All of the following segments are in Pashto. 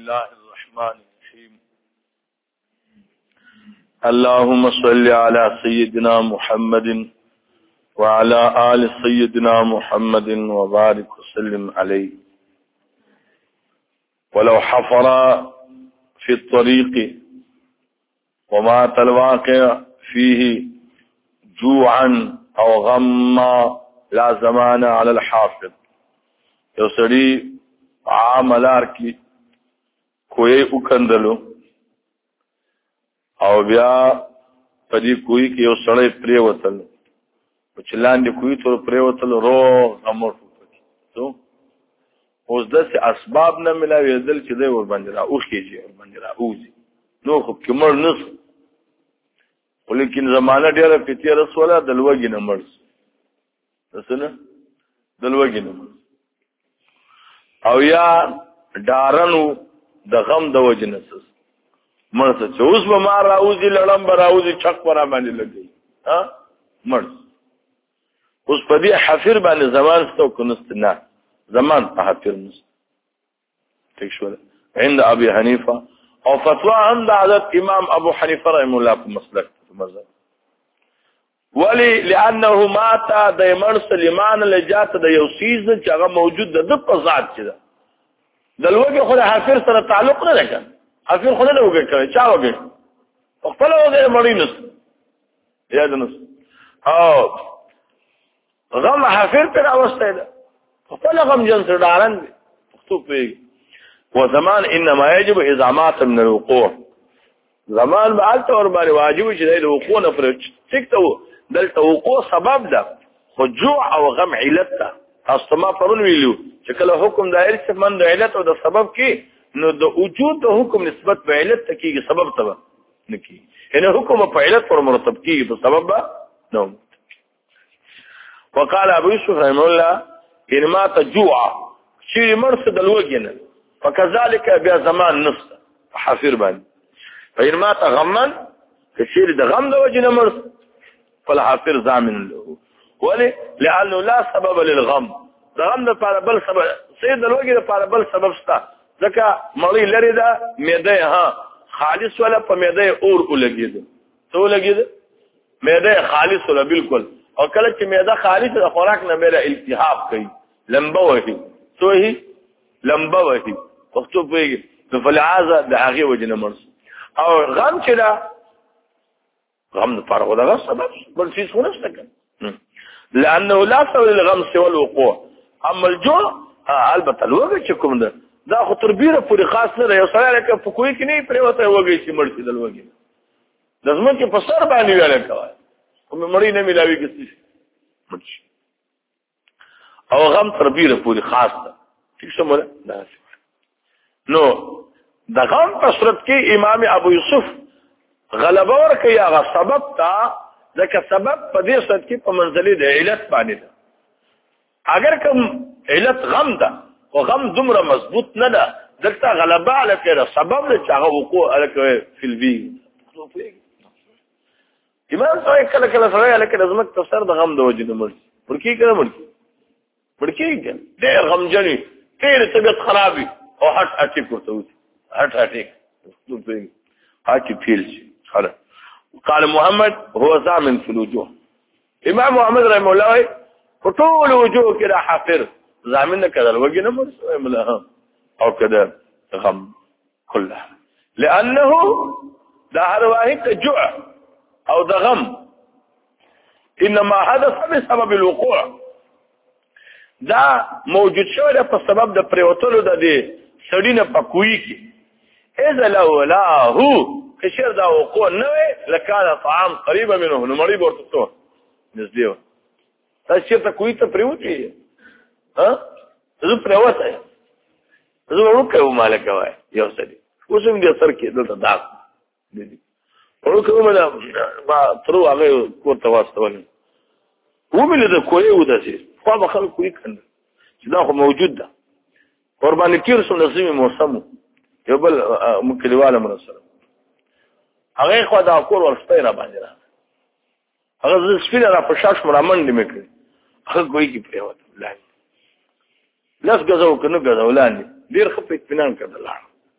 الله الرحمن الرحيم اللهم صل على سيدنا محمد وعلى آل سيدنا محمد وبارك وسلم عليه ولو حفر في الطريق ومات الواقع فيه جوعا او غما لا زمان على الحافظ یو سړي عاملار کی کوی وکندلو او بیا پدې کوی کې یو سړی پرې وتل چې لاندې کوی تر پرې وتل روغ غمر تو اوس داسې اسباب نه ملاوېدل چې دی ور باندې را اوخیږي ور باندې را اوځي نو خو کمر نس ولیکن زمانه ډیره پیتی رسوله د لوګي نه مرز دسنه د لوګي نه او یا ډارنو د غم د وجنسس مرسه چې اوس به ما راوځي لړم به راوځي چک پر باندې لګي ها مرز اوس په دې حفر باندې زمان ستو کنست نه زمان په حفر نس ٹھیک شو عند ابي حنيفه او فتوا عند حضرت امام ابو حنيفه رحمه الله په مسلک مذهب ولی لانه مات د مرسلمان لجات د یو سیز چې هغه موجود د په ذات چې ده د لوګي خو د حافر سره تعلق نه لري حافر خو نه لوګي کوي چا وګي خپل وګي مړی نس یاد نس او غم حافر پر اوسته ده خپل غم جنس دارن خطوب وي وزمان انما يجب اذا مات من الوقوع زمان بعد اور باندې واجب چې د وقوع نه پر ټیکته دلته وقوع سبب ده خجوع او غم علت ده استما پرون ویلو چې کله حکم دایر څخه من د علت او د سبب کې نو د وجود د حکم نسبت به علت ته کېږي سبب ته نه کېږي ان حکم په علت پر مرتب کېږي په سبب نو وقال ابو يوسف رحمه الله ان ما تجوع شي مرصد الوجن فكذلك بیا زمان نفس حافر باندې فإن مات غما كثير ده غم ده وجه مرض فالحافر ضامن له ولي لانه لا سبب للغم ده غم ده پر بل سبب سيد الوجه ده پر بل سبب ستا ځکه مړی لري ده معده ها خالص ولا په معده اور ولګید ته ولګید معده خالص ولا بالکل او کله چې معده خالص د خوراک نه مېره التهاب کوي لمبه وهي توهي لمبه وهي وختو پیږي فلعاذا ده هغه وجه مرض او غم چې دا غم د فارغ دغه سبب بل څه ونشته کنه لانه لا سبب للغم سوى الوقوع اما الجوع البته الوګه چې کوم ده دا خو تربیره پوری خاص نه یو سره لکه په کوی کې نه پرې وته وګي چې مرشي د لوګي د زمون کې په سر باندې ویل کوي کوم مړی نه ملاوي کیږي مرشي او غم تربیره پوری خاص ده ٹھیک سمره دا نو د غم په صورت کې امام ابو یوسف غلبه ورکړي هغه سبب تا ځکه سبب په دې صورت کې په منزله د علت باندې ده اگر کوم علت غم ده او غم دومره مضبوط نه ده دلته غلبه علی کړه سبب له هغه وقوع الکوي فی البی امام صاحب کله کله سره الکه زمک تفسیر د غم د وجه نه مرګ ورکی کړه مرګ ډېر غمجنی ډېر طبیعت خرابي او هټ اټی کوته هټ اټی هاکی فیل خلاص قال محمد هو زامن في الوجوه امام محمد رحمه الله طول وجوه كده حافر زامن كده الوجه نمر او كده غم كلها لانه ده روايه جوع او ده غم انما حدث بسبب الوقوع دا موجود شوی ده په سبب د پریوتلو د دې سړینه پکوي کې اذا لو لا هو كشر دا وقوع نوې لکان طعام قريبا منه نو مړی ورته تو نزدیو تاسو ته کوی ته پریوتی ها زه پریوته زه ورکه مالک وای یو سړي اوسم دې سر کې دلته دا دي ورکه مله ما ترو هغه کوته واستول ومنه د کوی وداسي خو به خلک کوی کنه چې دا خو موجود ده قرباني کیر سو نظم موسم یو بل مکلیواله مرسله هغه خو دا کور ورسته را باندې را هغه سپینه را په شاش مرامن دې مکړي هغه کوی کی پریوت لاندې لاس غزو کنه غزو لاندې ډیر خپې اطمینان کړل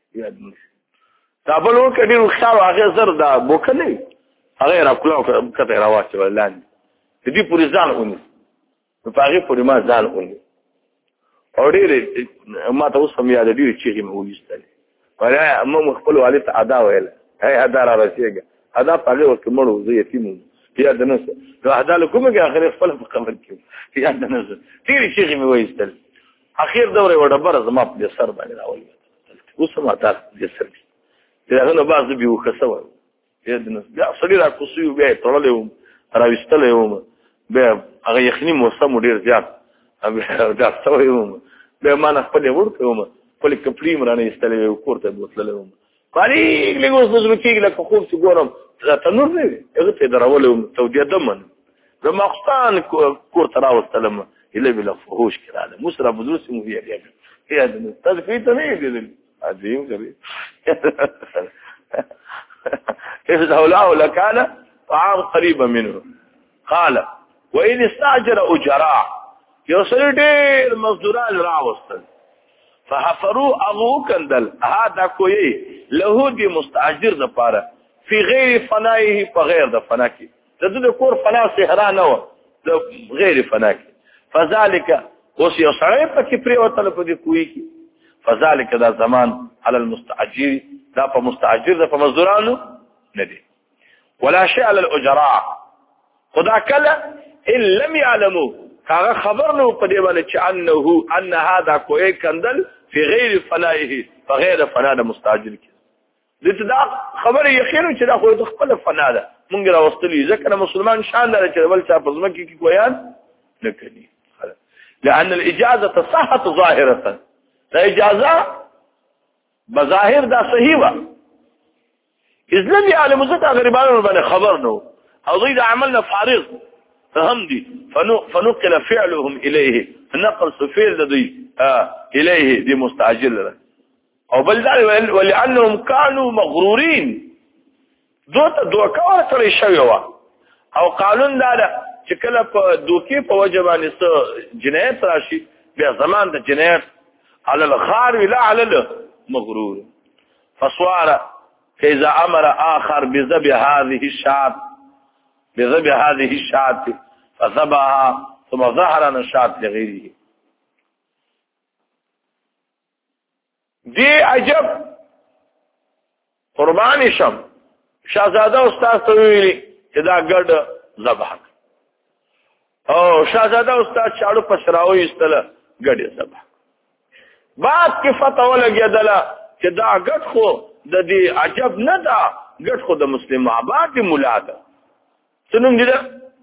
یاد نشي تابل وکړي خو هغه زر دا بوکنه هغه را کلاو کته راوځي ولان دې پوری ځان ونی په هغه پوری ما ځان ونی او ډېر ما ته اوس هم یاد دي چې مې وېستل ولا ما خپل والد ادا ویل هي ادا را رسېګه ادا په هغه وخت مړو زه یتیم یا د نس نو ادا له کومه کې اخر خپل په قبر کې یا د نس ډېر چې مې وېستل اخر دوره وړبره زما په سر باندې راولې اوس ما تاسو دې سر دغه نو باز به وخصو یا د نس بیا سړي را کوسیو بیا تړلې راوستلې به هغه یخني موسم ډېر زیات دا څویم به ما نه خپل ورته خپل کپلی مرانه استلې کوړه بوتللم پاري لګوس نو کېږي لکه خوب چې ګورم تنور نه هغه ته درولم تودیا دمن د مخستان کوړه راوستلم اله بلا فحوش کړه مسره بدرس مو بیا بیا د تذکیت نه دی عظیم غري اذا هؤلاء لكان طعام قريبا منه قال وإن استأجر أجراء يوصل دير مزدوران راوستل فحفروا أغو كندل هذا كوي له دي مستأجر دپاره في غير فنائه فغير دا فناكي ده كور فنا سهران هو غير فناكي فذلك وسي يصعب كي بريوتل فدي كويكي فذلك دا زمان على المستأجر دا فمستأجر دا فمزدورانو ندي ولا شيء على الأجراء خدا كلا إن لم يعلموا كاغا خبرنا قديما أن هذا كوي كندل في غير فنائه فغير فناء مستعجل لتدا خبر يخير چې دا خو د خپل فنا ده مونږ راوستلی ځکه مسلمان شان لري چې بل چا په ځمکه کې کویان نه کوي لأن الإجازة صحت ظاهرة دا إجازة بظاهر دا صحیح و إذ لم يعلموا ذکر غریبانو باندې خبرنو او ضيد عملنا فارغ فهم دي فنقل فعلهم إليه نقل سفير دي إليه دي مستعجل او بل ولأنهم كانوا مغرورين دوکا سره شوی و او قانون دا چې کله په دوکي په وجبانه جنایت راشي بیا زمان د جنایت على الخار لا على المغرور فصوار فإذا أمر آخر بذبح هذه الشاة فذبحها ثم ظهر نشاط لغيره دي عجب قرباني شم شاهزاده استاد ته ویلي چې دا ګډ ذبح او شاهزاده استاد چاړو پسراوي استله ګډ ذبح بعد کې فتوا لګیدله چې دا ګډ خو د دې عجب نه دا ګډ خو د مسلم آباد دی مولا ده څنګه دي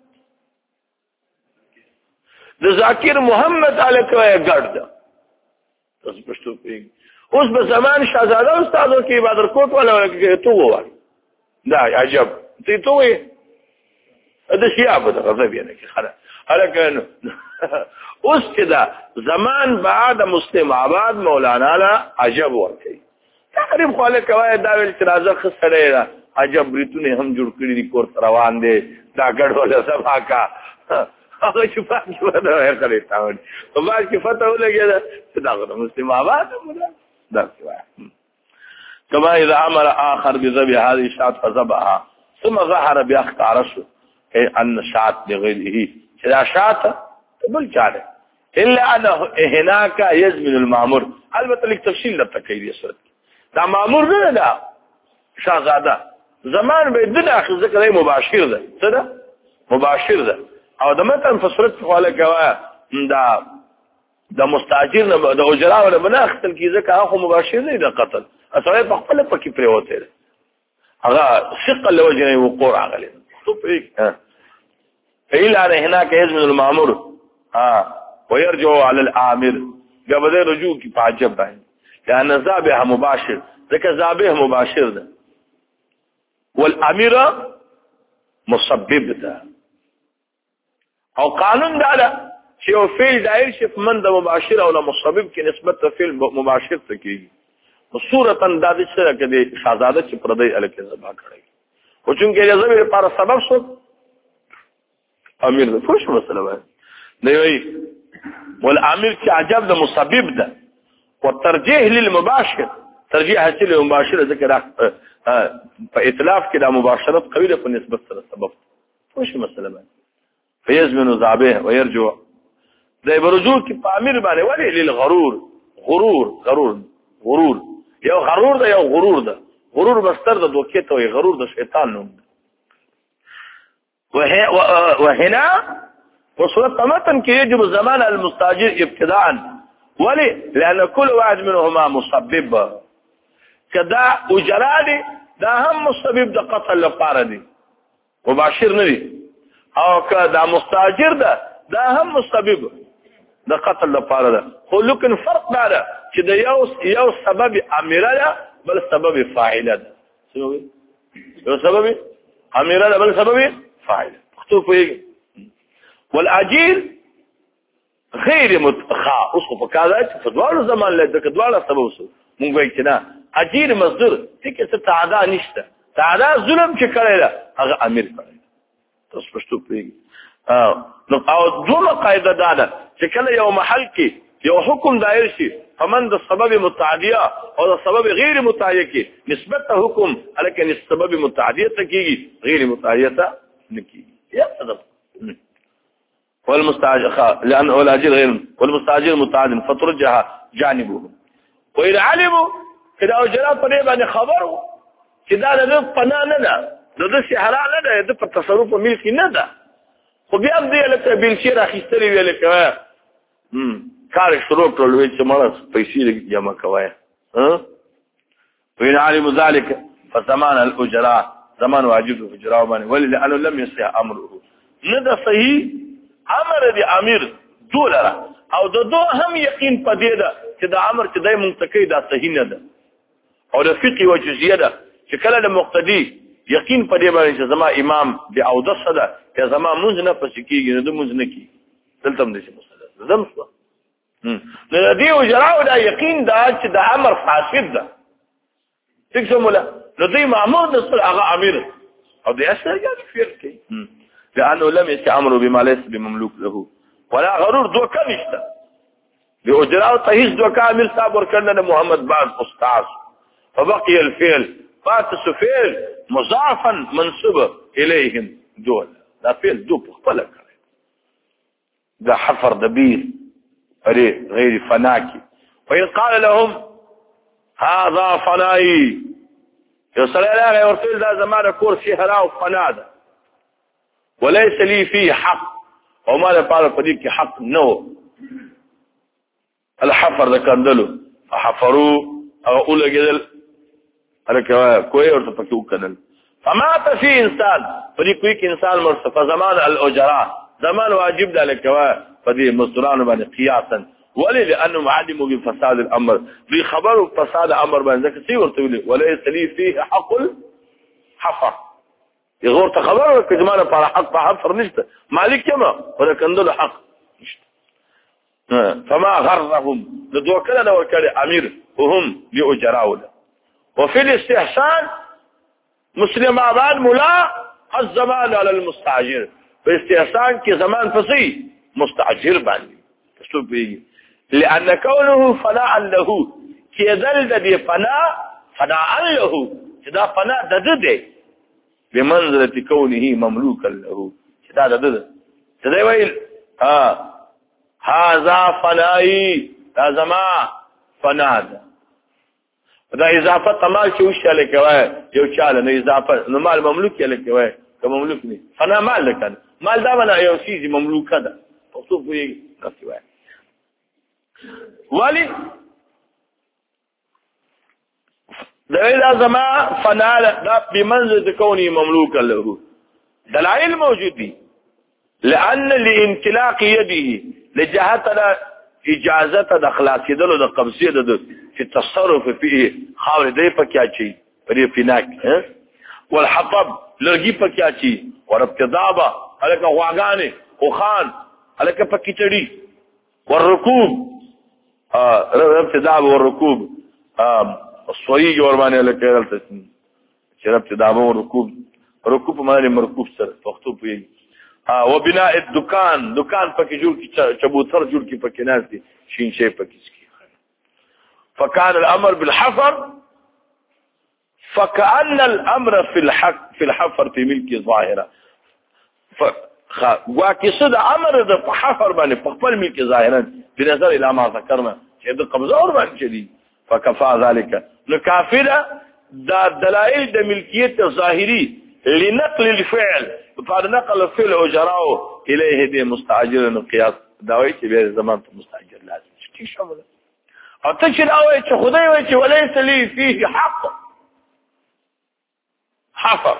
د ذاکر محمد علیه ګډ ده تاسو پښتو پیږي اوس په زمان شاهزاده استادو کې بدر کوټ ولا کې تو وای دا عجب ته تو وای د شیعه د غضب یې نه کې خلاص هلکه اوس کې دا زمان بعد مسلم آباد مولانا لا عجب ورته تقریبا خاله کوي دا ویل چې راځه خسره عجب ریتونه هم جوړ کړی دي کور روان دي دا ګډ ولا صفا کا هغه چې پاک ودا ورکړی تاوړي په باز کې فتح ولګي دا د مسلم آباد دا كما إذا عمل آخر بذبح هذه الشاة فذبحها ثم ظهر بأخت عرشه أي أن الشاة لغيره إذا شاة تقول جاره إلا أنه هناك يزمن المعمور البته لك تفصيل للتكيد يسرد دا معمور نه دا شاهزاده زمان به دنه اخر ذکر ای مباشر ده څه ده مباشر ده او د متن فسرت خواله کوا دا مستاجر نه د اجرا ولا بناختل کی ځکه هغه مباشر نه ده قتل اصله په خپل پکې پریوته هغه ثقه لوجنه وقوع عقل إلا أن هناك يزمن المأمور ويرجع على الآمر قبل رجوع کی پاجب باندې لأن ذابح مباشر ذکر ذابح مباشر ده والأمير مسبب ده او قانون ده چې او فعل دایر شي من د مباشر او مسبب کې نسبت فعل مباشر ته کیږي صورتا د دې سره کې شاهزاده چې پردې الکه زبا کړی او چې ذبح لپاره سبب شو امیر ده فوش مسله ده دی والامیر چې عجب ده مسبب ده والترجيح للمباشر ترجیح حاصل مباشره ذکر په ائتلاف کې د مباشرت قوی په نسبت سره سبب خوش مسله ده فيزمن ذابه ويرجو ده برجوع کې په امیر باندې ولی للغرور غرور یو غرور ده یو غرور ده غرور مستر د دوکې ته وي غرور د شیطان نوم وهنا وصورة متن کې يجب زمان المستاجر ابتداء ولي لأن كل واحد منهما مسبب كدا اجرادي دا هم مسبب د قتل لپاره دي مباشر نه دي او کدا مستاجر دا هم مسبب د قتل لپاره ده خو لکن فرق دا چې د یو سبب امره ده بل سبب فاعله ده یو سبب امره ده بل سبب فاعله خطو په والاجير غیر متخا اوس په کاله چې په دوه زمان له دغه دوه سبب وسو مونږ وایو چې نه اجیر مصدر ټیک څه تعدا نشته تعدا ظلم چې کړی دا هغه امیر کړی تاسو پښتو پیږي نو او دوه قاعده ده چې کله یو محل کې یو حکم دایر شي فمن د سبب متعدیه او د سبب غیر متعدیه کې نسبت حکم الکه سبب متعدیه ته کیږي غیر متعدیه ته نه کیږي یا سبب والمستاجر لأنه الأجير غير والمستاجر متعد فترجح جانبه وإذا علموا كده أجراء طريبا خبروا كده لذلك فنا ندا لذلك سحراء ندا يدف التصرف ملكي ندا وبيبدي لك بالشير أخيستري لك كارك شروع كرلوية شمارس فيسير جمع كوايا وإن علموا ذلك فزمان الأجراء زمان واجب الأجراء ولأنه لم يصح أمره ندا صحيح امر دی امیر دولره او د دو هم یقین پدې ده چې د امر چې دای منتقی دا صحیح نه ده او د فقه او جزئیه ده چې کله د مقتدی یقین پدې باندې چې زما امام دی او د صدا یا زما مونږ نه پس کیږي نه د مونږ نه کی دلته هم دې مسله زم څه نو دې او جراو دا یقین دا چې د امر فاسد ده څنګه مولا نو دې مامور د هغه امیر او دې اصل یې فرق کوي لأنه لم يستعمروا بما ليس بمملوك له ولا غرور دوكا نشتا بأجراء تهيز دوكا أمير صابر كان محمد بعد أستاذ فبقي الفعل فاتس فعل مضاعفا منصوب إليهم دول لا فعل دو بخبلك ده حفر دبير غير فناكي وإن قال لهم هذا فنائي يصل إلى غير ذا زمان كورسي هراء فنادا وليس لي فيه حق وما لقال فديك حق نو الحفر ده كندلو فحفروا اقول جدل هلك كوي ورتفكوا كنل فمات في انسان فديك كويك انسان مرصف زمان الاجراء زمان واجب ده لك فدي مصدران بني قياسا ولي لانه علموا بفساد الامر بخبروا بفساد الامر بان ذاك سي ورتولي وليس لي فيه حق الحفر يغور تخبر كزمانه para حق حفر نشته مالك كما ولا كندل حق نشته فما غرهم لدوكلنا وكال امير وهم لاجراء وفي الاستحسان مسلم آباد ملا الزمان على المستعجر باستحسان كي زمان فصي مستعجر باني شو بيجي لان كونه فناء له كي ذل دي فناء له اذا فناء دده بمنزلة كونه مملوكا له شدا ده شدا ويل هذا فنائي لازم فنادا دا اضافه تمال شو شاله کوي یو چاله نه اضافه نو مال مملوک یې لکوي که مملوک نه فنا مال لکن مال دا بنا یو شی مملوکه ده تاسو په کوي ولی دا زما فنا دا بمنزله كوني مملوكا له دلائل موجودة لأن لانطلاق يده لجهتنا اجازه د خلاصي دلو د قبضيه د في التصرف فيه خاور دی پکاچی پرې فیناک والحطب لرګي پکاچی ورابتدابه الکه واغانه او خان الکه پکچړي والركوب ابتدابه والركوب الصويج ورمانه الکه دلته ابتدابه والركوب ركوب معنی مرکوب سره پښتو په وبناء الدکان دکان پکې جوړ کی چبوتر جوړ کی پکې ناس دي شین شي پکې فكان الامر بالحفر فكأن الامر في الحفر في ملك ظاهره واکسد امر د حفر باندې په خپل ملک ظاهرا بنظر الى ما ذكرنا چې د قبضه اور باندې شدي فكفى ذلك لكافره دا دلائل د ملکیت ظاهری لنقل الفعل فنقل الفعل اجراه اليه دي مستاجر القياس داوي چې به زمان ته مستاجر لازم شي شامل او ته چې داوي چې خدای وایي چې وليس لي فيه حق حفر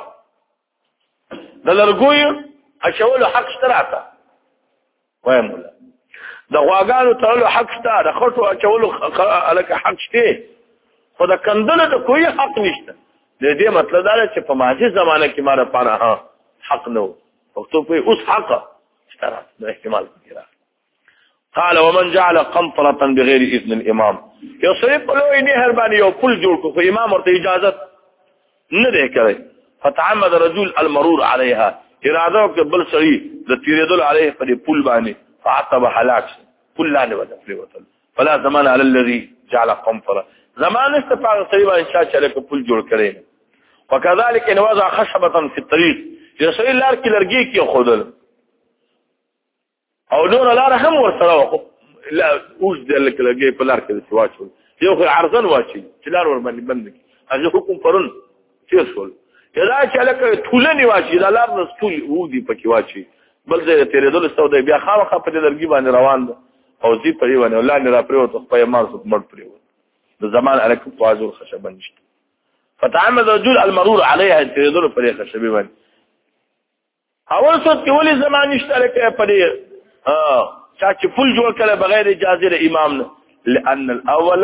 دلرګوي اچولو حق شتراته وایم ولا د غواګانو تړلو حق شته د خټو اچولو الکه حق شته خو د کندلو د کوئی حق نشته د دې مطلب دا چې په ماضي زمانه کې ماره پانه حق نو پښتو په اوس حق شته د احتمال کړه قال ومن جعل قنطره بغير اذن الامام یو سړي په لوی نهر باندې یو پل جوړ کړ خو امام ورته اجازه نه دی کړی فتعمد رجل المرور عليها اراده وکبل سړي د تیرېدل عليه په پل باندې فعتب هلاك پل لاندې وځي فلا زمان على الذي جعل قنطره زمان استفاق سړي باندې چې پل جوړ کړي وكذلك ان وضع خشبه في الطريق يسوي لار کې لرګي کې خودل او نور لار هم ورسره لا اوس د لرګي په لار کې واچول یو خو عرضن واچي چې لار ور باندې بند کی هغه حکم پرون چیرول کله چې لکه ټولنی واچي د لار نس ټول ودی پکې واچي بل ځای تیرېدل سودا بیا خامخا په لرګي باندې روان ده او زی پرې ونه لاندې را پریوت په مارس مړ پریوت د زمان الکه توازو خشبه نشته فتعمد رجل المرور عليها تیرېدل په خشبه باندې اول څه کې ولې زمان نشته لکه په چا چې پل جوړ کړي بغیر اجازه د امام نه لان الاول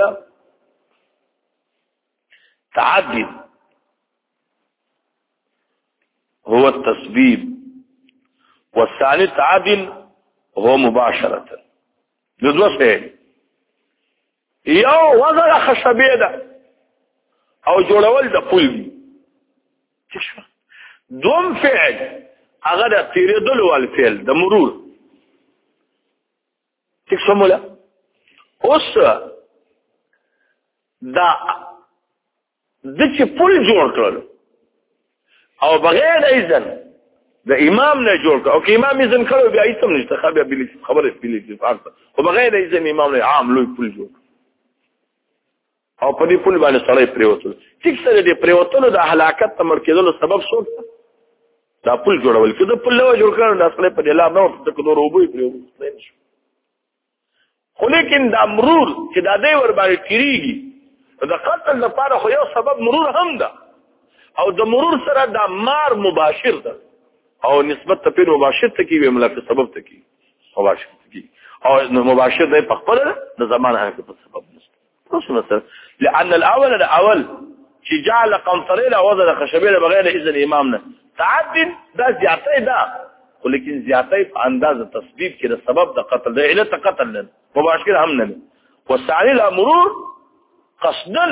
تعدي هو التسبيب والثاني تعدل هو مباشرة لدوه فعل یو وضع خشبه ده او جوړول د پل دي دوم فعل هغه د تیرېدل ول فعل د مرور تکسمولا اوس دا د چې پل جوړ کړل او بغیر اذن د امام نه جوړ کړ او که امام اذن کړو بیا هیڅ نشته خبره بلی فقط او بغیر اذن امام نه عام لوی پل جوړ او په دې پل باندې سړی پریوتل ټیک سره دې پریوتل د هلاکت تمرکزولو سبب شو دا پل جوړول کله پل له جوړ کړو دا سړی په دې لا نو د کډور وبوي پریوتل خو لیکن دا مرور چې دا دی ور باندې تیریږي دا قتل لپاره خو یو سبب مرور هم ده او د مرور سره دا مار مباشر ده او نسبت ته پیر مباشر ته کی ویملا په سبب ته کی مباشر ته کی او مباشر ده په خپل د زمان هغه په سبب نشته اوس مثلا لان الاول چې جعل قنطره وضع خشبه بغیر اذن امامنا تعدد دا زیاته ده ولیکن زیاته په انداز تسبیب کې د سبب د قتل د علت قتل نه مباشر هم نه والثاني الامرور قصدا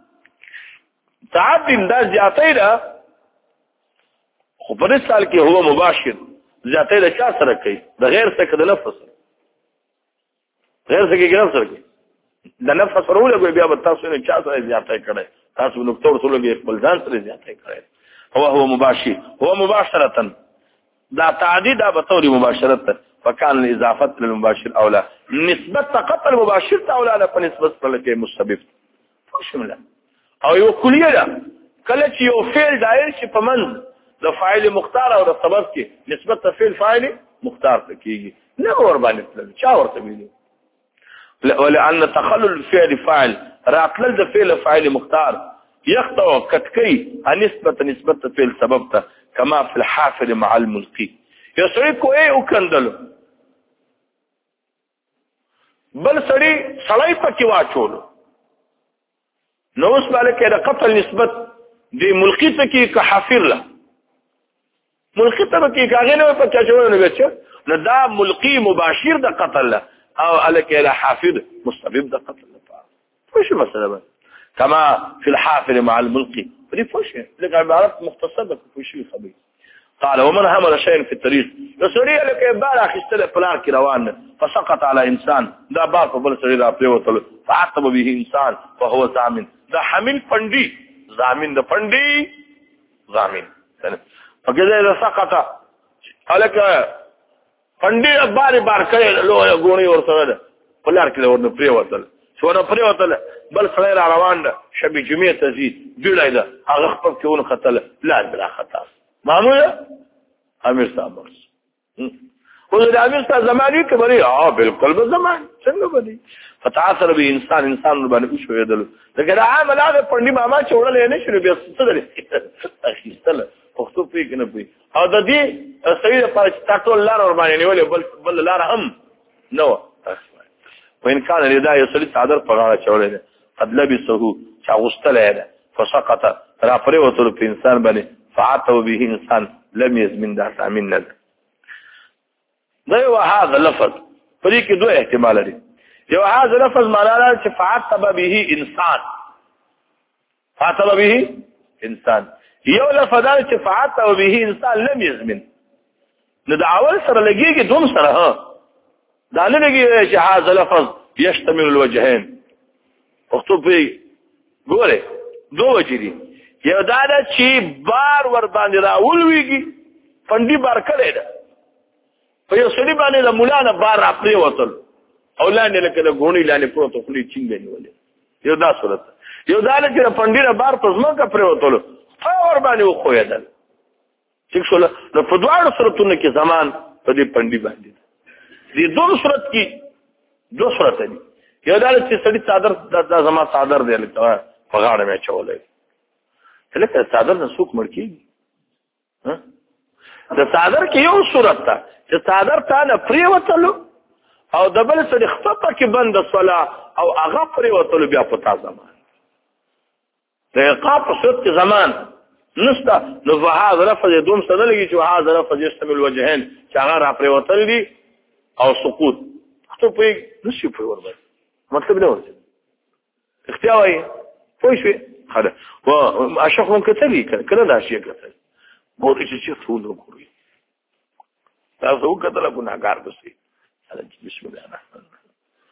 تعدد دا زیاته ده خو په دې سال کې هو مباشر زیاته ده چا سره کوي د غیر څخه د لفظ غیر څخه کې سره کوي د لفظ سره ولګي بیا به تاسو نه چا سره زیاته کړي تاسو نو تور سره به خپل ځان سره زیاته کړي هو مباشر هو مباشره دا تعدید به طور مباشرت فكان الاضافه للمباشر اولى نسبه قتل مباشر اولى په نسبت لکه مسبب شامل او یو کلیه ده کله چې یو فعل دایر شي په من د فاعل مختار او د سبب کې نسبت فعل فاعل مختار ته کیږي نه ور باندې چا ورته ویلي ولأن تخلل الفعل فاعل راقل د فعل فاعل مختار يخطئ كتكي نسبة فعل سببته كما في الحافل مع الملقي يسريكو ايه وكندلو بل سړی پکې واچولو نو اوس بالکه د قتل نسبت دی ملقي ته کې که حافر له ملقي ته کې کاغه نه پکې چول نه بچ نو دا ملقي مباشر د قتل له او الکه له حافر مستبب د قتل له فش مثلا كما في الحافل مع الملقي دي فش لك عبارات مختصره فشي خبيث قال ومن حمل شيء في الطريق يسري لك بالغ استلف فلان روان فسقط على انسان دا باق بل سري را پریوتل فعتب به انسان فهو ضامن دا حمل پندي ضامن د پنډي ضامن فکه دا سقطه الکه پنډي بار بار کړي لوه غونی ور سره ده پلار کې ورنه پریوتل څونه پریوتل بل سړی را روان ده شبي جمعه ته زی جوړای ده هغه خپل کېونه خطل لا بلا خطا معموله امیر صاحب خو د امیر صاحب زماني کې بری بالکل به زمان څنګه بدی فتعاثر به انسان باندې شو یدل دا عامل هغه پنډي ماما چوړل نه شنو بیا څه درې اخیستل پښتو پی کنه پی او د دې صحیح پر تاسو لار ور باندې نیولې بل لار هم نو وإن كان لدا يصلي صادر پغاړه چولې قد لبسه چاغستل ده فسقط را پرې وته په انسان باندې فعتو به انسان لم يزمن ده تامین نه ده یو هاذا لفظ پرې کې دوه احتمال لري یو هاذا لفظ معنا چې فعتب به انسان فعتب به انسان یو لفظ چې فعتب به انسان لم يزمن نو د اول سره لګيږي دوم سره ها دا نه لګي چې هاذا لفظ يشتمل الوجهين اكتب في ګوره دوه وجې دي یو دا چې بار ور باندې راولويږي پنډي بار کړي ده په یو سړي باندې د مولانا بار راپري وتل او لاندې لکه د غونی لاندې پروت خو لې چینګ نیولې یو دا صورت یو دا چې پنډي را بار پزما کا پري وتل اور باندې وخوېدل چې څول نو په دواړو صورتونو کې زمان په دې پنډي باندې دي دوه صورت کې دوه صورت دي یو دا چې سړي صادر د زما صادر دی لکه په غاړه مې چولې لکه صادر نه څوک مړ کیږي ها د صادر کې یو صورت ده چې صادر ته نه پری وتلو او د بل سړي خطه کې بند صلا او هغه پری وتلو بیا په تاسو زمان د عقاب په صورت کې زمان نستا نو هغه لفظ دوم سره لګي چې هغه لفظ يشتمل وجهين چې هغه را پری وتل دي او سقوط ته په نشي په ورته مطلب نه ورته اختیاري پوه شو خلاص و اشخهم كتبي كده دا شيء كتب مور چې څه ټول کوي تاسو کتل ګناګار بسي بسم الله الرحمن الرحيم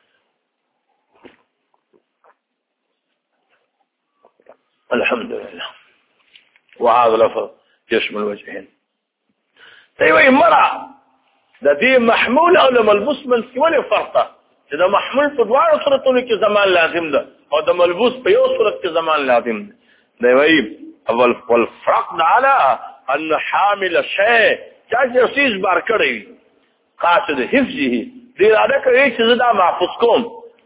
الحمد لله وهذا لفظ يشمل وجهين ايوه مرة د دې محمول او ملبوس من ولې فرقه چې د محمول په دواړو صورتونو کې زمان لازم ده او د ملبوس په یو صورت کې زمان لازم ده دی وایي اول والفرق على ان حامل شيء چې شیز بار کړی قاصد حفظه دې اراده کوي چې دا محفوظ کوم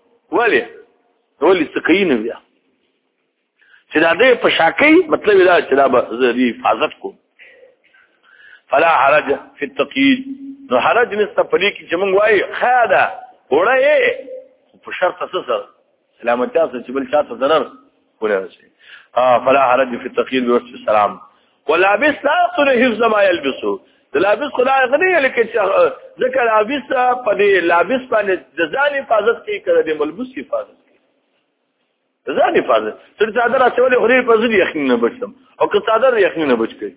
ولې سکینه بیا چې دا دې په شاکې مطلب دا چې دا به حفاظت کوم فلا حرج في التقييد نو حرج نسته پدې کې چې موږ وایي خاده وړه په شرط اساس سلامتی اساس چې بل چاته ضرر ونه شي فلا حرج في التقييد بوجه السلام ولابس لا يصل حفظ ما يلبسه لابس خدای غني لکه چې ذکر لابس په دې لابس باندې د ځان حفاظت کوي کړه د ملبوس حفاظت کوي ځان حفاظت تر صادره چولې خوري په ځدی یخنه بچم او که صادره یخنه بچ کوي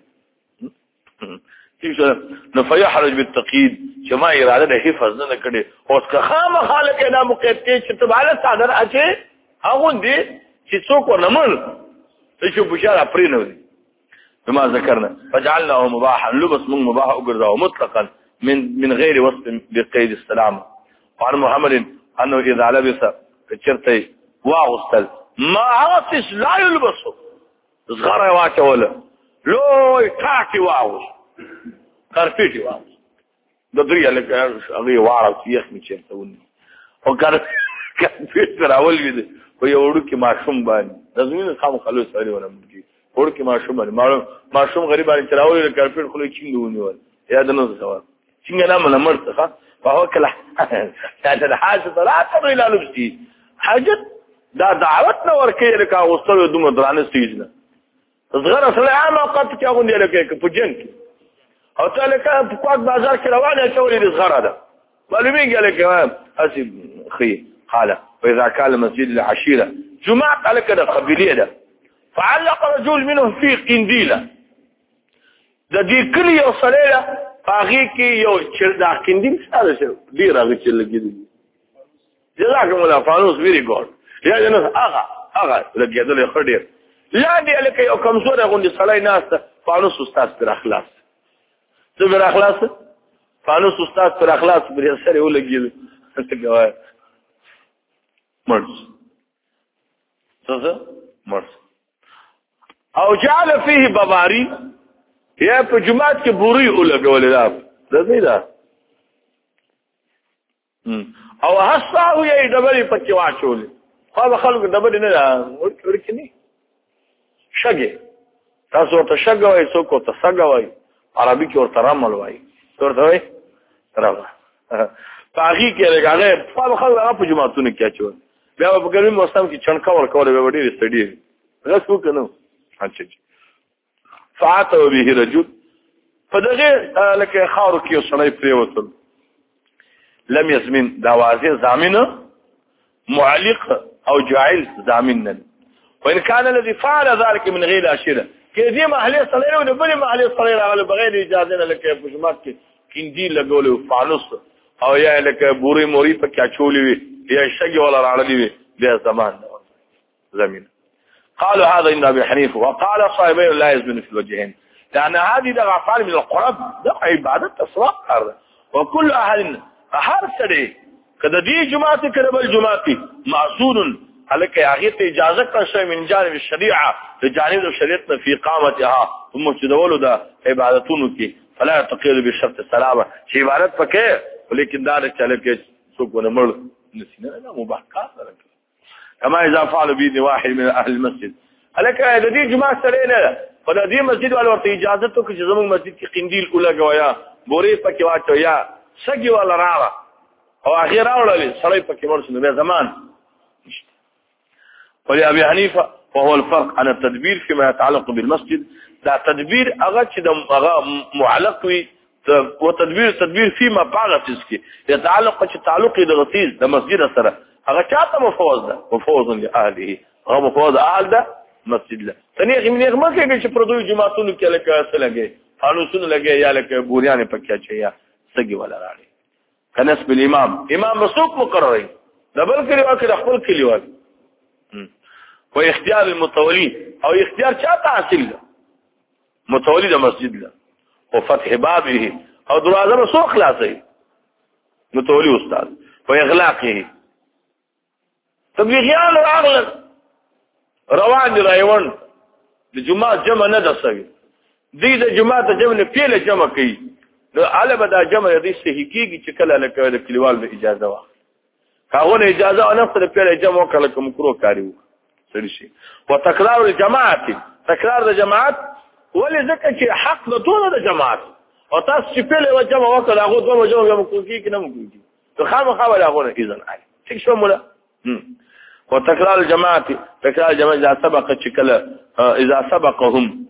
نو فيحرج بالتقييد جما اراده نه حفظ نه کړي او که خام خالق نه مقید کې چې تباله صادر اچي هغه دې چې څوک ورنمل چې بشاره پرې نه وي بما ذكرنا فجعلناه مباحا لبس من مباح وغيره مطلقا من غير وصف بقيد السلام وعن محمد انه اذا لبس كثرتي واغسل ما عاصش لا يلبسه صغره واچول لو تاكي واغس کارپیټي واغس د دریا لکه هغه واره یخ می چیرته ونی او کارپیټ راول دي په یو وړو کې ماشوم باندې د زمینه خام خلوص لري ورمږي وړو کې ماشوم باندې ماشوم غریب باندې چراول کارپیټ خلوص چینګ ونیول یاد نه ځواب څنګه نه مرته فهو كلا هذا الحاجه لا تضي الى لبسي حاجه دا دعوت نور کې لکه اوستو دومره درانه سیجنه صغره سره عامه قد کې غونډه لکه په جنګ او ته لکه په کوټ بازار کې روانه چولې د صغره ده معلومه لکه اسي خي قال واذا كان المسجد العشيره جمعه على كده قبيليه ده فعلق رجل منهم في قنديله د دې کلی یو سړی هغه کې یو چردا قندیل ساده شو ډیر هغه چې لګیدي جزاكم الله فانوس ویری ګور یا جنس هغه لګیدل خډیر لاندې لکه یو کمزوری غوندې سړی ناسته فانوس استاد پر اخلاص څه پر اخلاص فانوس استاد پر اخلاص پر سره ولګېد څه کوي مرز څه مرز او جعل فيه بباري یا په جماعت کې بوري ولګول دا دې دا او حساو یې ډبرې پکې واچول خو خلک ډبرې نه ورکړي شګه تاسو ته شګه وای څوک ته سګه وای عربي کې ورته رمل وای ورته وای راغله پاغي کې لګاله په خلک هغه په جماعتونو کې اچول بیا په ګرمي موسم کې چنکا ورکول به ډېر ستړي رسو کنه اچھا فاتو به رجل فدغه لکه خارو کې سړی پریوتل لم يزمن داوازه ضامن معلق او جاعل ضامن وان كان الذي فعل ذلك من غير اشره كذي محلي صلاه او بل محلي صلاه على بغیر اجازه لکه په جماعت کې کیندی لګول فانوس او یا لکه بوري موري په کې چولې وي یا شګي ولا راړلې وي د زمان زمين قالوا هذا ابن ابي حنيفه وقال صاحبين لا يزمن في الوجهين لان هذه ده افعال من القرب ده عبادت تصرف هذا وكل اهل هر سړي کله دې جماعت کې بل جماعتي معصون هلکه هغه ته اجازه کړی من جانب الشريعه د جانب شریعت په اقامتها ثم چدولو د عبادتونو کې فلا تقيل بشرط السلامه چې عبادت پکې ولیکن دا چاله کې څوک ونمړ نسینه نه مباحثات راکړي كما اذا فعل بيد واحد من اهل المسجد هلکه د دې جماعت سره نه په دې مسجد والو ورته اجازه ته چې زموږ مسجد کې قندیل ولګویا بوري پکې واچویا سګي ولا راړه او اخر اورل سړی پکې ورسنه به زمان ولأبي حنيفة وهو الفرق عن التدبير فيما يتعلق بالمسجد دا تدبير هغه چې د هغه معلق وي او تدبير فيما بعد اسكي يتعلق چې تعلق د غتیز د مسجد سره هغه چاته مفوض ده مفوض لاهله هغه مفوض اهل ده مسجد له تنه من یغه مکه چې پردوی جماعتونو کې لکه سلګي فانوسونه لګي یا لکه بوریان پکې چي یا سګي ولا راړي کنس بالامام امام مسوق مقرري دبل کړي او کړه خپل کلیوال و اختیار المتولي او اختیار چاته حاصل ده متولي د مسجد له او فتح بابه او دروازه به سو خلاصي متولي استاد و اغلاقه تبلیغیان راغل روان دي رايون د جمعه جمع نه دسوي دې د جمعه ته جمع نه پیله جمع کوي نو علبه دا جمع دې صحیح کیږي چې کله لکه د کلیوال به اجازه واخلي کاغه اجازه نه پر پیله جمع کله کوم کرو کاریو سړي شي وتکرار الجماعت تکرار د جماعت ولې ځکه چې حق د ټول د جماعت او تاسو چې پیله جمع وکړه هغه دوه جمع کوي کې نه کوي ته خامخا ولا غوړه اذن علي څه شو مولا وتكرار الجماعه تكرار الجماعه اذا سبق شكل اذا سبقهم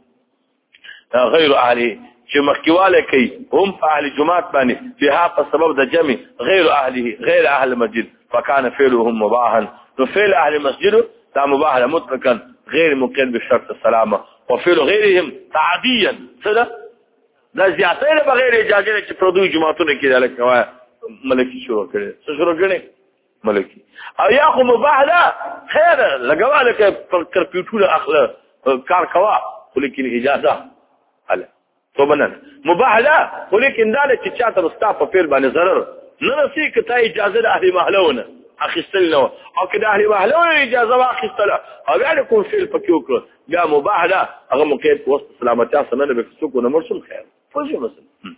غير اهله چې مخکواله کوي هم اهل جماعت باندې بها په سبب د جمع غير اهله غير اهل المسجد فكان فعلهم مباحا وفعل اهل المسجد دا مباح مطلقا غير مقيد بشرط السلامه وفعل غيرهم تعديا صدا دا زیاتره بغیر اجازه چې پردوی جماعتونه کې دلته ملکی شروع کړي څه شروع کړي ملکی او یا خو مباح ده خیر لګواله کې کمپیوټر اخله کار کوا ولیکن اجازه هله تو بنن مباح ده ولیکن دا چې چاته مستعف په پیل باندې ضرر نه نسی کته اجازه د اهل محلونه اخیستل نو او کله اهل محلونه اجازه واخیستل او بیا کوم فعل پکې وکړه بیا مباح ده هغه مقید وسط سلامتی سره به څوک نه مرسل خیر فوجي مثلا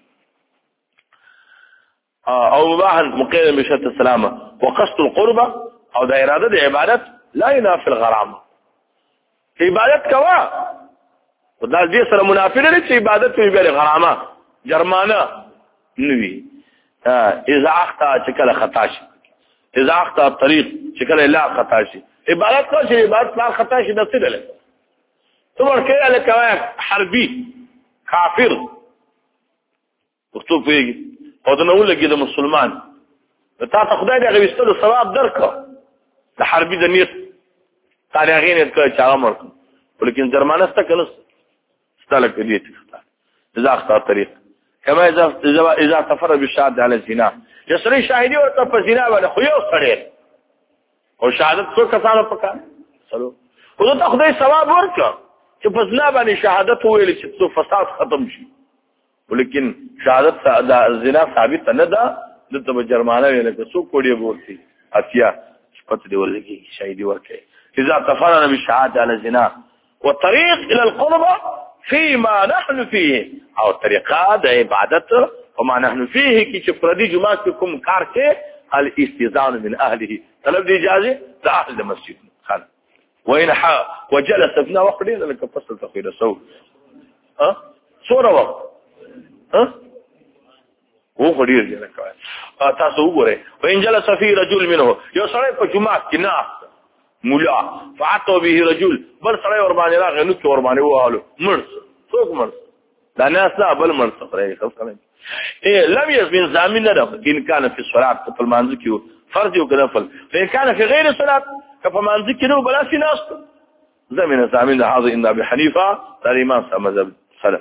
او مباح مقيد بشرط السلامه وقصد القربه او د اراده د عبادت لا ينافي الغرامه عبادت کوا خدا دې سره منافي نه چې عبادت وي به غرامه جرمانه نوي اذا اخطا شکل خطا شي اذا اخطا الطريق شکل لا خطا شي عبادت کو شي عبادت لا خطا شي د څه دله ثم كده لك حربي کافر مكتوب فيه او دا نقول لك ده مسلمان تا خدای دې غوښتلو ثواب درکو د حربي د نیت تاریخین کې چا امر ولیکن جرمانه استکلس استلك دې اذا اخطا الطريق كما اذا تفرد بالشهاده على الزنا يسري شاهدي او په زنا باندې خو یو سره او شهادت څو کسانو پکا سلو خو ته خدای ثواب ورکړه چې په زنا باندې شهادت وویل چې څو فساد ختم شي ولیکن شهادت د زنا ثابت نه ده دته به جرمانه ویل که څو کوړي بورتي اتیا پته دی ولګي شهیدی ورکړي اذا تفرنا بالشهاده على الزنا والطريق الى القربة فيما نحن فيه او طریقه د عبادت وما نحن فيه کی چې پردي جماعت کوم کار کې الاستئذان من اهله طلب دی اجازه د اهل المسجد خان وين وجلس ابن وقت لك فصل تقيل سو صوره وقت هو خدير جنك تاسو وګوره وين جلس في رجل منه یو سړی په جماعت کې نه مولا فعتو به رجل بل سړی ور باندې راغی نو ور باندې وهالو مرس څوک مرس دا ناس لا بل مرس پرې خپل لم يزمن زامن له ان كان في الصلاه فالمانذ کې فرض او نفل فان كان في غير الصلاه فالمانذ کې نو بلا في ناس زمن زامن هذا ان ابي حنيفه الامام مذهب سلف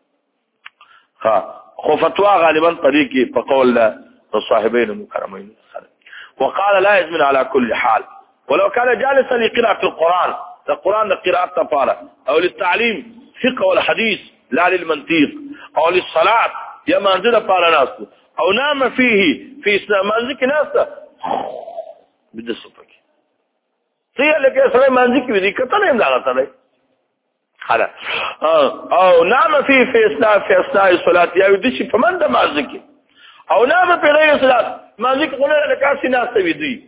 خو فتوا غالبا طريقي فقول الصاحبين المكرمين وقال لا يزمن على كل حال ولو كان جالسا لقراءة القرآن لقراءة طفارة أو للتعليم فقه والحديث لا للمنطيق أو للصلاة يا منزل طفارة ناسه أو نام فيه في منزك ناسه بدأ الصفك سيئة لك يا سلام منزك بذي كتنا يمدعنا تلي خلا أو نام فيه في أثناء الصلاة يا يدشي فمن ده منزك أو نام في غير الصلاة منزك قلنا لك أسي ناسه بذي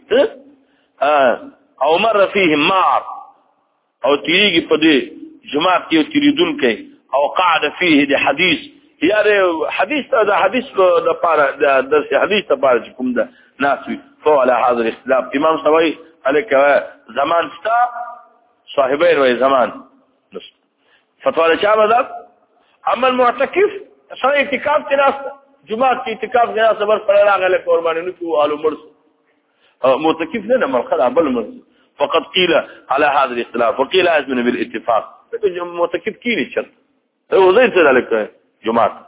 او مر فيه مار او تيجي په دې جماعت کې تريدون کوي او قاعده فيه دي حديث یاره حديث دا حديث د پاره د درس حديث ته پاره کوم ده ناسوي فعل هذا الاختلاف امام سوي عليك زمان ستا صاحبين و زمان فتوى الشام اما المعتكف صار اعتكاف کې ناس جماعت کې اعتکاف کې ناس بر پر راغله قرباني نو کو علو مرس معتكف لنا مرخله بل مرس فقد قيل على هذا الاختلاف وقيل أزمن بالاتفاق معتكف كيني شرط هو زي ذلك جماعة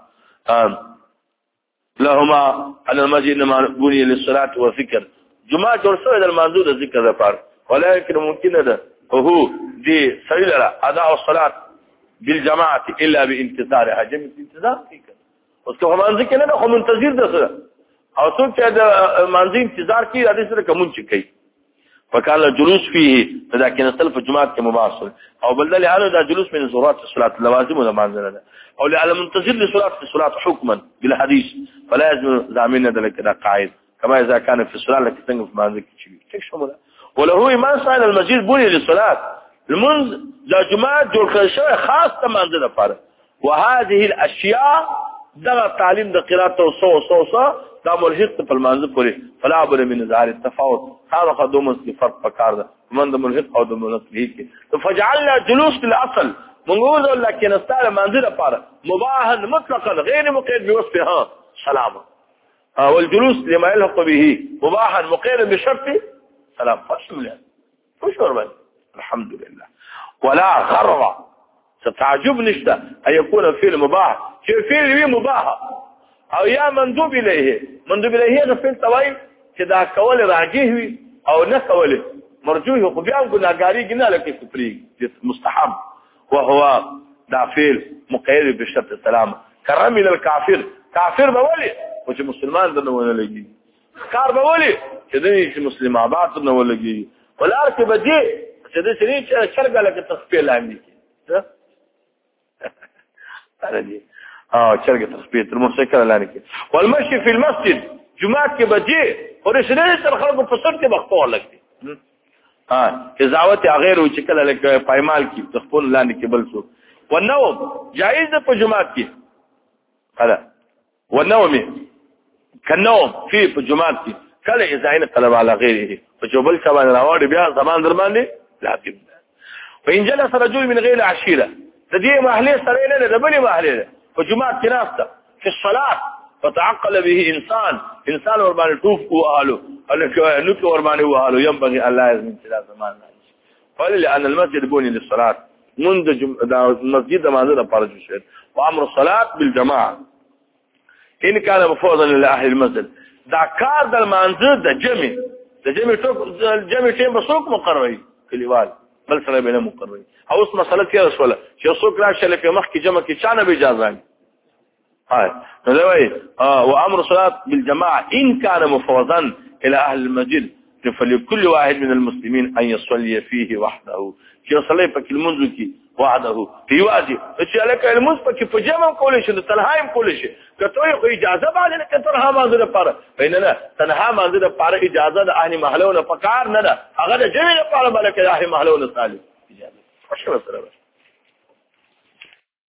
لهما على المسجد إنما بني للصلاة والذكر جماعة ورسول المنزول الذكر ذكر ولكن ممكن هذا وهو دي سبيل أداء الصلاة بالجماعة إلا بانتظارها جميع انتظار فيك وسكو منزل لنا خو منتظر ده او څوک چې د منزل انتظار کوي د دې سره کوم چې کوي فكان الجلوس فيه لكن السلف الجماعة كمباصر او بلدل هذا ده جلوس من ضرورات الصلاة اللوازم ولا منزل او على منتظر لصلاة الصلاة حكما بالحديث فلا يلزم زعمنا ذلك ده قاعد كما اذا كان في الصلاة لك تنقف منزل كيف شموله وله ايمان صاحب المسجد بني للصلاة المنز ذا جماعة جول خشوه خاص منزل فارغ وهذه الاشياء ده تعليم ده قراءة وصو دا ملحق په المنزل پورې فلا بد من ظاهر التفاوت هذا قدوم في فرق فكار ده من ده ملحق او ده ملحق فجعلنا جلوس الاصل منقول لكن استعمل منزل لپاره مباحا مطلقا غير مقيد بوصفها سلامه والجلوس لما يلحق به مباحا مقيد بشرط سلام فشمل الحمد لله ولا غرض ستعجب نشته ان يكون فعل مباح فعل مباح او یا مندوب الیه د فعل توای چې دا کول راجح وي او نه کول مرجوح خو بیا ګناګاری ګنه لکه کفری مستحب وهو دا فعل مقيد بشرط السلام کرم الى الكافر کافر بولی او چې مسلمان دنه ونه لګي کار بولی چې د مسلمان آباد نه ولګي ولار کې بدی چې د سری شرګه لکه تخفیل لاندې ها ارجی چرګ تثبیت الموسیقه لانی کې والمشي في المسجد جمعه کې بجې اور شنه تر خلکو په سر کې بخپور لګي قضاوت غیر او چې کله لکه پایمال کې تخپل لانی کې بل څو والنوم جائز په جمعه کې هلا والنوم كالنوم في جمعه کې کله اذا ان طلب على غیره فجبل کبا راوړ بیا زمان در باندې لازم فإن جلس رجل من غير عشيره دې محله سره نه د بلې محله فجماعة كناسة في الصلاة فتعقل به إنسان ورباني توف وآله نك ورباني وآله ينبغي أن لا يزمن ثلاث زمان قال لأن المسجد بني للصلاة منذ المسجد ما زال فرج الشيء وأمر الصلاة بالجماعة إن كان مفوضا لأهل المسجد دا كار دا المنزل دا جمع شيء بسوق مقرري كليوال بل سره به مقرر او اوس مسله کې رسوله چې څوک راشه په مخ کې جمع کې چانه به اجازه نه هاي نو وای وامر صلاه بالجماعه ان كان مفوضا الى اهل المسجد فلكل واحد من المسلمين ان يصلي فيه وحده چې صلاه په کلمونځ کې وحده پیواجی چې لکه المس په کې په جمع کول شي تنهایم کول شي کته خو اجازه باندې نه کتر ها باندې لپاره بیننا تنها باندې لپاره اجازه د اهل محلونه فقار نه ده هغه د جمع لپاره بلکې د اهل محلونه صالح اجازه خوشو سره